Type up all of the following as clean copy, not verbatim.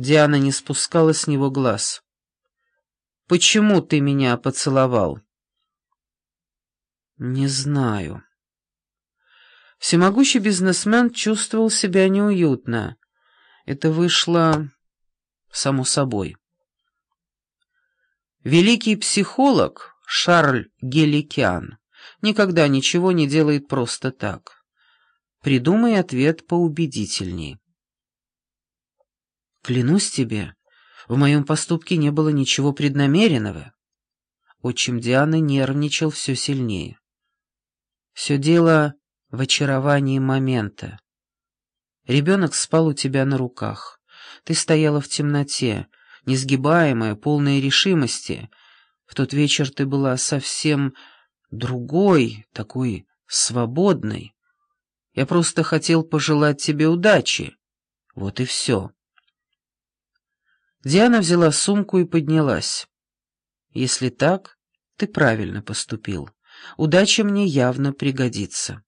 Диана не спускала с него глаз. «Почему ты меня поцеловал?» «Не знаю». Всемогущий бизнесмен чувствовал себя неуютно. Это вышло само собой. Великий психолог Шарль Геликян никогда ничего не делает просто так. Придумай ответ поубедительней. «Клянусь тебе, в моем поступке не было ничего преднамеренного». Отчим Дианы нервничал все сильнее. «Все дело в очаровании момента. Ребенок спал у тебя на руках. Ты стояла в темноте, несгибаемая, полная решимости. В тот вечер ты была совсем другой, такой свободной. Я просто хотел пожелать тебе удачи. Вот и все». Диана взяла сумку и поднялась. «Если так, ты правильно поступил. Удача мне явно пригодится».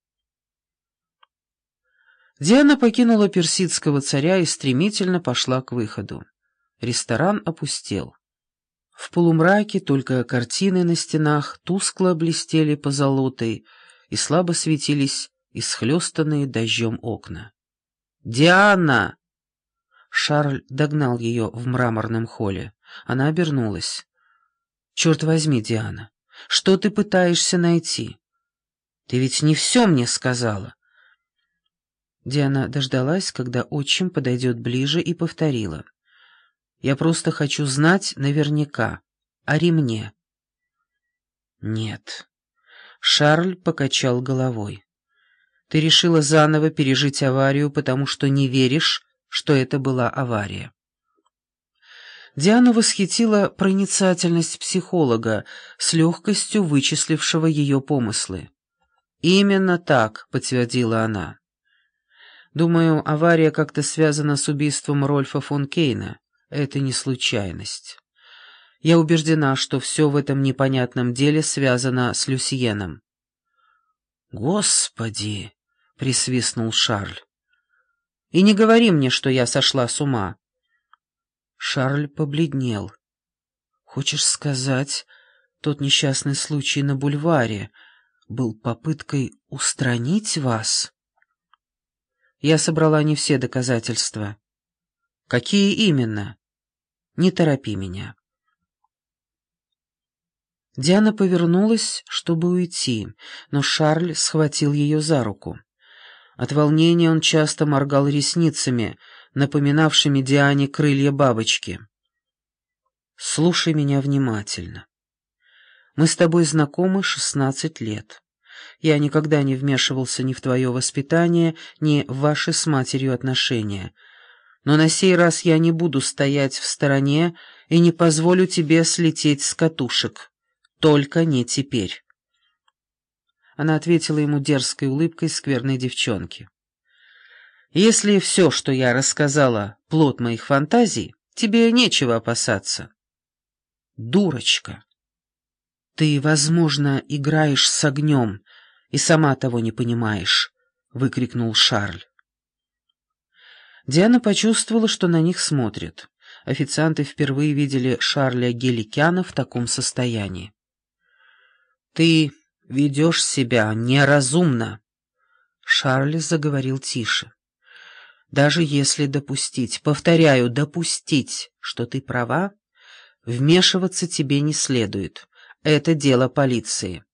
Диана покинула персидского царя и стремительно пошла к выходу. Ресторан опустел. В полумраке только картины на стенах тускло блестели позолотой и слабо светились исхлестанные дождем окна. «Диана!» Шарль догнал ее в мраморном холле. Она обернулась. «Черт возьми, Диана, что ты пытаешься найти? Ты ведь не все мне сказала». Диана дождалась, когда отчим подойдет ближе, и повторила. «Я просто хочу знать наверняка о ремне». «Нет». Шарль покачал головой. «Ты решила заново пережить аварию, потому что не веришь, что это была авария». Диану восхитила проницательность психолога, с легкостью вычислившего ее помыслы. «Именно так», — подтвердила она. «Думаю, авария как-то связана с убийством Рольфа фон Кейна. Это не случайность. Я убеждена, что все в этом непонятном деле связано с Люсьеном». «Господи!» — присвистнул Шарль. «И не говори мне, что я сошла с ума». Шарль побледнел. «Хочешь сказать, тот несчастный случай на бульваре был попыткой устранить вас?» «Я собрала не все доказательства». «Какие именно?» «Не торопи меня». Диана повернулась, чтобы уйти, но Шарль схватил ее за руку. От волнения он часто моргал ресницами, напоминавшими Диане крылья бабочки. «Слушай меня внимательно. Мы с тобой знакомы 16 лет. Я никогда не вмешивался ни в твое воспитание, ни в ваши с матерью отношения. Но на сей раз я не буду стоять в стороне и не позволю тебе слететь с катушек. Только не теперь». Она ответила ему дерзкой улыбкой скверной девчонки. «Если все, что я рассказала, плод моих фантазий, тебе нечего опасаться». «Дурочка! Ты, возможно, играешь с огнем и сама того не понимаешь», — выкрикнул Шарль. Диана почувствовала, что на них смотрят. Официанты впервые видели Шарля Геликяна в таком состоянии. «Ты ведешь себя неразумно», — Шарль заговорил тише. «Даже если допустить, повторяю, допустить, что ты права, вмешиваться тебе не следует. Это дело полиции.